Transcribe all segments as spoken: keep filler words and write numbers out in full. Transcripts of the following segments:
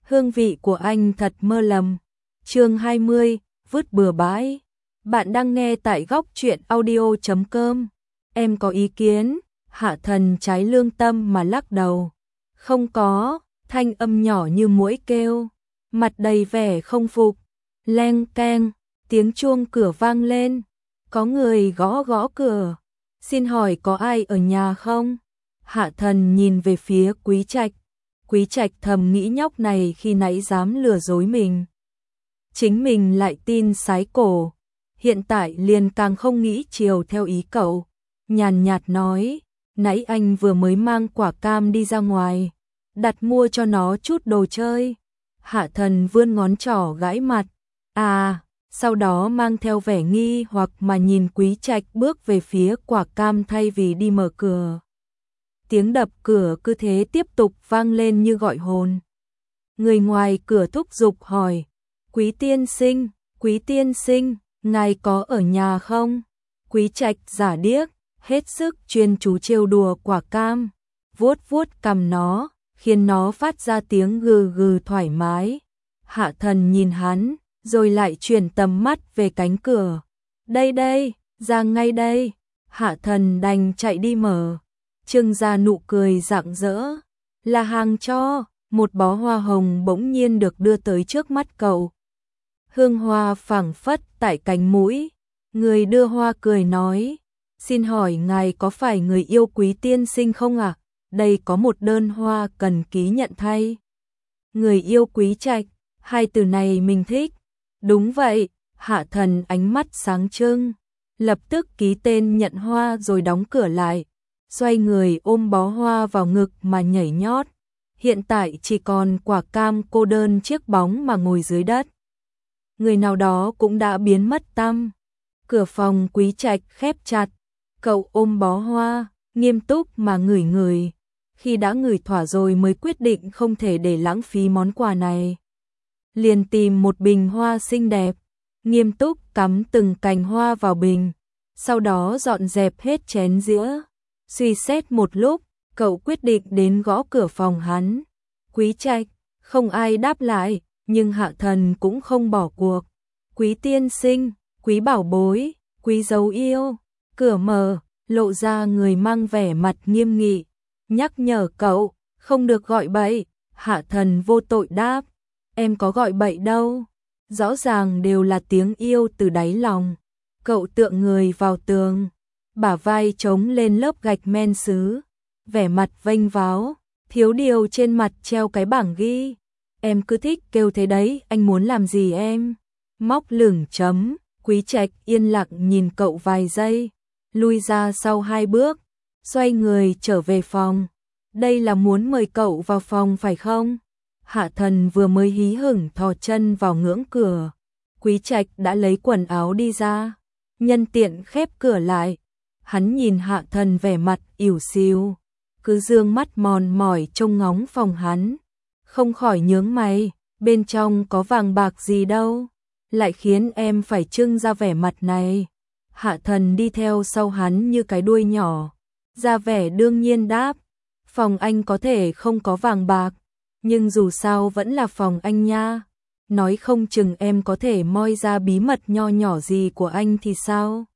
Hương vị của anh thật mơ lầm. Chương hai mươi, vứt bừa bãi. Bạn đang nghe tại góc truyện audio chấm com. Em có ý kiến? Hạ Thần trái lương tâm mà lắc đầu. Không có, thanh âm nhỏ như muỗi kêu, mặt đầy vẻ không phục. Leng keng, tiếng chuông cửa vang lên. Có người gõ gõ cửa. Xin hỏi có ai ở nhà không? Hạ Thần nhìn về phía Quý Trạch. Quý Trạch thầm nghĩ nhóc này khi nãy dám lừa dối mình. Chính mình lại tin sái cổ. Hiện tại liền càng không nghĩ chiều theo ý cậu. Nhàn nhạt nói, nãy anh vừa mới mang quả cam đi ra ngoài, đặt mua cho nó chút đồ chơi. Hạ Thần vươn ngón trỏ gãi mặt. À, sau đó mang theo vẻ nghi hoặc mà nhìn Quý Trạch bước về phía quả cam thay vì đi mở cửa. Tiếng đập cửa cứ thế tiếp tục vang lên như gọi hồn. Người ngoài cửa thúc giục hỏi, Quý tiên sinh, Quý tiên sinh, ngài có ở nhà không? Quý Trạch giả điếc, hết sức chuyên chú trêu đùa quả cam, vuốt vuốt cằm nó, khiến nó phát ra tiếng gừ gừ thoải mái. Hạ Thần nhìn hắn, rồi lại chuyển tầm mắt về cánh cửa. Đây đây, ra ngay đây. Hạ Thần đành chạy đi mở. Trưng ra nụ cười rạng rỡ. Là hàng cho. Một bó hoa hồng bỗng nhiên được đưa tới trước mắt cậu. Hương hoa phảng phất tại cánh mũi. Người đưa hoa cười nói, xin hỏi ngài có phải người yêu Quý tiên sinh không ạ? À? Đây có một đơn hoa cần ký nhận thay. Người yêu Quý Trạch, hai từ này mình thích. Đúng vậy. Hạ Thần ánh mắt sáng trưng, lập tức ký tên nhận hoa rồi đóng cửa lại, xoay người ôm bó hoa vào ngực mà nhảy nhót. Hiện tại chỉ còn quả cam cô đơn chiếc bóng mà ngồi dưới đất. Người nào đó cũng đã biến mất tăm. Cửa phòng Quý Trạch khép chặt, cậu ôm bó hoa, nghiêm túc mà ngửi ngửi. Khi đã ngửi thỏa rồi mới quyết định không thể để lãng phí món quà này. Liền tìm một bình hoa xinh đẹp, nghiêm túc cắm từng cành hoa vào bình, sau đó dọn dẹp hết chén dĩa. Suy xét một lúc, cậu quyết định đến gõ cửa phòng hắn. Quý Trạch, không ai đáp lại, nhưng Hạ Thần cũng không bỏ cuộc. Quý tiên sinh, Quý bảo bối, Quý dấu yêu. Cửa mở, lộ ra người mang vẻ mặt nghiêm nghị, nhắc nhở cậu, không được gọi bậy. Hạ Thần vô tội đáp, em có gọi bậy đâu. Rõ ràng đều là tiếng yêu từ đáy lòng. Cậu tựa người vào tường, bả vai chống lên lớp gạch men sứ, vẻ mặt vênh váo, thiếu điều trên mặt treo cái bảng ghi. Em cứ thích kêu thế đấy, anh muốn làm gì em? Móc lửng chấm. Quý Trạch yên lặng nhìn cậu vài giây, lui ra sau hai bước, xoay người trở về phòng. Đây là muốn mời cậu vào phòng phải không? Hạ Thần vừa mới hí hửng thò chân vào ngưỡng cửa, Quý Trạch đã lấy quần áo đi ra, nhân tiện khép cửa lại. Hắn nhìn Hạ Thần vẻ mặt ỉu xìu, cứ dương mắt mòn mỏi trông ngóng phòng hắn, không khỏi nhướng mày, bên trong có vàng bạc gì đâu, lại khiến em phải trưng ra vẻ mặt này. Hạ Thần đi theo sau hắn như cái đuôi nhỏ, ra vẻ đương nhiên đáp, phòng anh có thể không có vàng bạc, nhưng dù sao vẫn là phòng anh nha. Nói không chừng em có thể moi ra bí mật nho nhỏ gì của anh thì sao?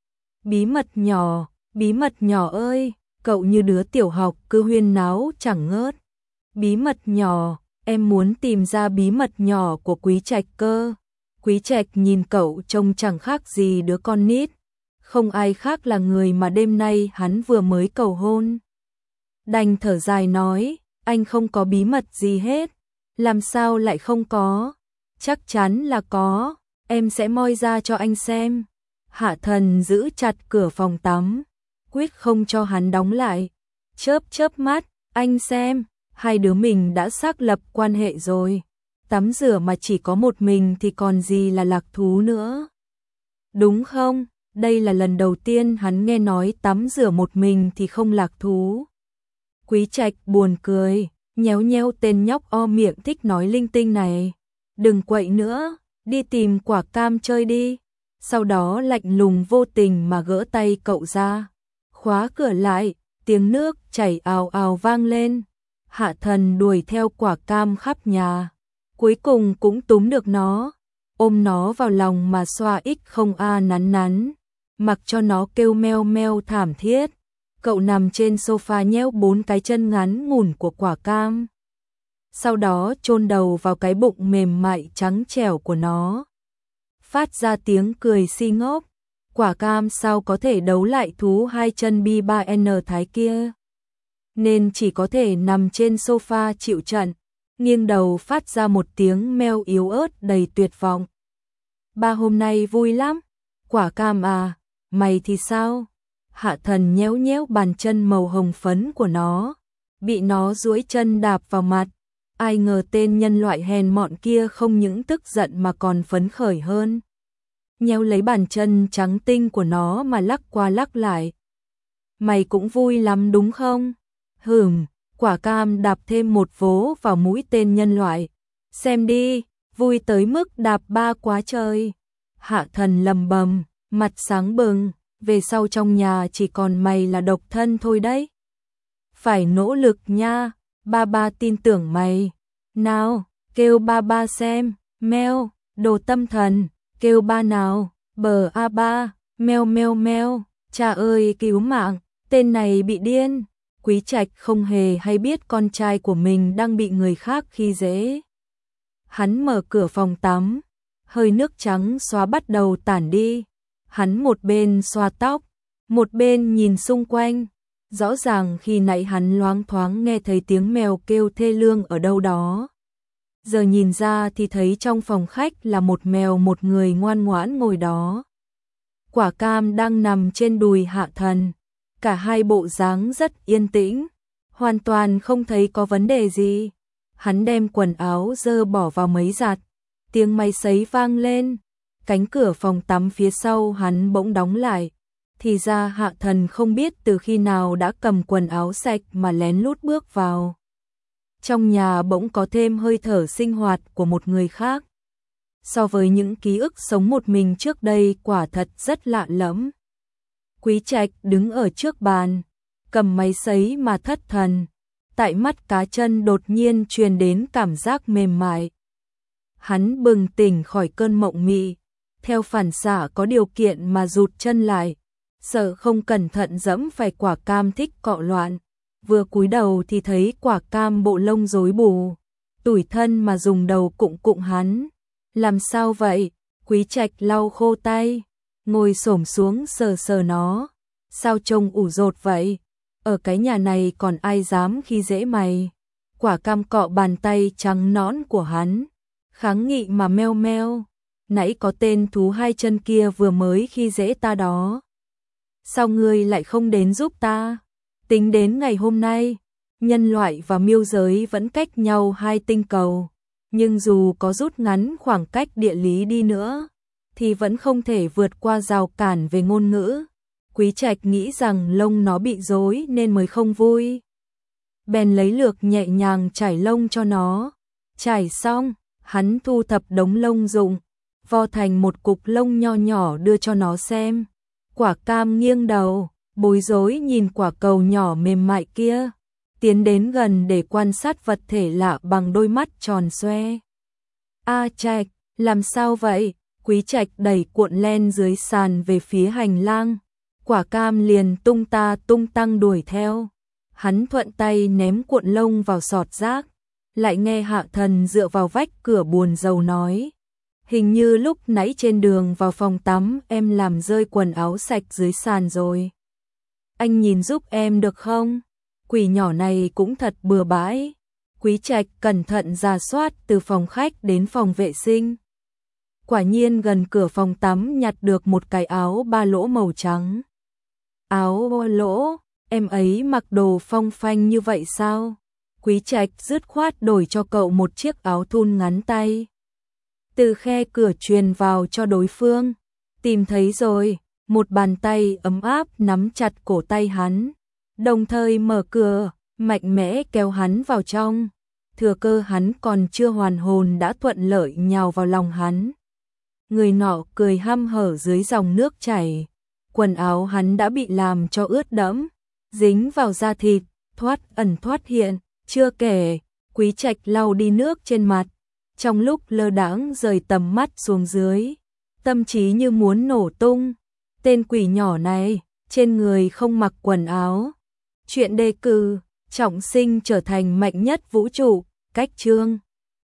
Bí mật nhỏ, bí mật nhỏ ơi, cậu như đứa tiểu học cứ huyên náo chẳng ngớt. Bí mật nhỏ, em muốn tìm ra bí mật nhỏ của Quý Trạch cơ. Quý Trạch nhìn cậu trông chẳng khác gì đứa con nít, không ai khác là người mà đêm nay hắn vừa mới cầu hôn. Đành thở dài nói, anh không có bí mật gì hết. Làm sao lại không có? Chắc chắn là có, em sẽ moi ra cho anh xem. Hạ Thần giữ chặt cửa phòng tắm, quyết không cho hắn đóng lại. Chớp chớp mắt, anh xem, hai đứa mình đã xác lập quan hệ rồi. Tắm rửa mà chỉ có một mình thì còn gì là lạc thú nữa. Đúng không? Đây là lần đầu tiên hắn nghe nói tắm rửa một mình thì không lạc thú. Quý Trạch buồn cười, nhéo nhéo tên nhóc o miệng thích nói linh tinh này. Đừng quậy nữa, đi tìm quả cam chơi đi. Sau đó lạnh lùng vô tình mà gỡ tay cậu ra, khóa cửa lại, tiếng nước chảy ào ào vang lên. Hạ Thần đuổi theo quả cam khắp nhà. cuối cùng cũng túm được nó, ôm nó vào lòng mà xoa ít không a nắn nắn, mặc cho nó kêu meo meo thảm thiết. Cậu nằm trên sofa nhéo bốn cái chân ngắn ngủn của quả cam. Sau đó chôn đầu vào cái bụng mềm mại trắng trẻo của nó. Phát ra tiếng cười si ngốc. Quả cam sao có thể đấu lại thú hai chân B ba N thái kia. Nên chỉ có thể nằm trên sofa chịu trận, nghiêng đầu phát ra một tiếng meo yếu ớt đầy tuyệt vọng. Ba hôm nay vui lắm. Quả cam à, mày thì sao? Hạ Thần nhéo nhéo bàn chân màu hồng phấn của nó, bị nó duỗi chân đạp vào mặt. Ai ngờ tên nhân loại hèn mọn kia không những tức giận mà còn phấn khởi hơn. Nhéo lấy bàn chân trắng tinh của nó mà lắc qua lắc lại. Mày cũng vui lắm đúng không? Hừm, quả cam đạp thêm một vố vào mũi tên nhân loại. Xem đi, vui tới mức đạp ba quá trời. Hạ Thần lầm bầm, mặt sáng bừng, về sau trong nhà chỉ còn mày là độc thân thôi đấy. Phải nỗ lực nha, ba ba tin tưởng mày. Nào, kêu ba ba xem, meo, đồ tâm thần, kêu ba nào, bờ a ba, meo meo meo, cha ơi cứu mạng, tên này bị điên. Quý Trạch không hề hay biết con trai của mình đang bị người khác khi dễ. Hắn mở cửa phòng tắm, hơi nước trắng xóa bắt đầu tản đi. Hắn một bên xoa tóc, một bên nhìn xung quanh. Rõ ràng khi nãy hắn loáng thoáng nghe thấy tiếng mèo kêu thê lương ở đâu đó. Giờ nhìn ra thì thấy trong phòng khách là một mèo một người ngoan ngoãn ngồi đó. Quả cam đang nằm trên đùi Hạ Thần. Cả hai bộ dáng rất yên tĩnh, hoàn toàn không thấy có vấn đề gì. Hắn đem quần áo dơ bỏ vào máy giặt, tiếng máy sấy vang lên. Cánh cửa phòng tắm phía sau hắn bỗng đóng lại. Thì ra Hạ Thần không biết từ khi nào đã cầm quần áo sạch mà lén lút bước vào. Trong nhà bỗng có thêm hơi thở sinh hoạt của một người khác. So với những ký ức sống một mình trước đây quả thật rất lạ lẫm. Quý Trạch đứng ở trước bàn, cầm máy sấy mà thất thần. Tại mắt cá chân đột nhiên truyền đến cảm giác mềm mại. Hắn bừng tỉnh khỏi cơn mộng mị, theo phản xạ có điều kiện mà rụt chân lại, sợ không cẩn thận dẫm phải quả cam thích cọ loạn. Vừa cúi đầu thì thấy quả cam bộ lông rối bù, tủi thân mà dùng đầu cụng cụng hắn. Làm sao vậy? Quý Trạch lau khô tay, ngồi xổm xuống sờ sờ nó. Sao trông ủ rột vậy? Ở cái nhà này còn ai dám khi dễ mày? Quả cam cọ bàn tay trắng nõn của hắn, kháng nghị mà meo meo. Nãy có tên thú hai chân kia vừa mới khi dễ ta đó. Sao ngươi lại không đến giúp ta? Tính đến ngày hôm nay, nhân loại và miêu giới vẫn cách nhau hai tinh cầu. Nhưng dù có rút ngắn khoảng cách địa lý đi nữa, thì vẫn không thể vượt qua rào cản về ngôn ngữ. Quý Trạch nghĩ rằng lông nó bị rối nên mới không vui. Bèn lấy lược nhẹ nhàng chải lông cho nó. Chải xong, hắn thu thập đống lông rụng, vo thành một cục lông nho nhỏ đưa cho nó xem. Quả cam nghiêng đầu, bối rối nhìn quả cầu nhỏ mềm mại kia, tiến đến gần để quan sát vật thể lạ bằng đôi mắt tròn xoe. A Trạch, làm sao vậy? Quý Trạch đẩy cuộn len dưới sàn về phía hành lang. Quả cam liền tung ta tung tăng đuổi theo. Hắn thuận tay ném cuộn lông vào sọt rác, lại nghe Hạ Thần dựa vào vách cửa buồn rầu nói. Hình như lúc nãy trên đường vào phòng tắm em làm rơi quần áo sạch dưới sàn rồi. Anh nhìn giúp em được không? Quỷ nhỏ này cũng thật bừa bãi. Quý Trạch cẩn thận rà soát từ phòng khách đến phòng vệ sinh. Quả nhiên gần cửa phòng tắm nhặt được một cái áo ba lỗ màu trắng. Áo ba lỗ, em ấy mặc đồ phong phanh như vậy sao? Quý Trạch dứt khoát đổi cho cậu một chiếc áo thun ngắn tay. Từ khe cửa truyền vào cho đối phương. Tìm thấy rồi, một bàn tay ấm áp nắm chặt cổ tay hắn, đồng thời mở cửa, mạnh mẽ kéo hắn vào trong. Thừa cơ hắn còn chưa hoàn hồn đã thuận lợi nhào vào lòng hắn. Người nọ cười hăm hở dưới dòng nước chảy. Quần áo hắn đã bị làm cho ướt đẫm, dính vào da thịt, thoát ẩn thoát hiện. Chưa kể, Quý Trạch lau đi nước trên mặt, trong lúc lơ đãng rời tầm mắt xuống dưới, tâm trí như muốn nổ tung. Tên quỷ nhỏ này, trên người không mặc quần áo. Chuyện đề cử, trọng sinh trở thành mạnh nhất vũ trụ, cách chương.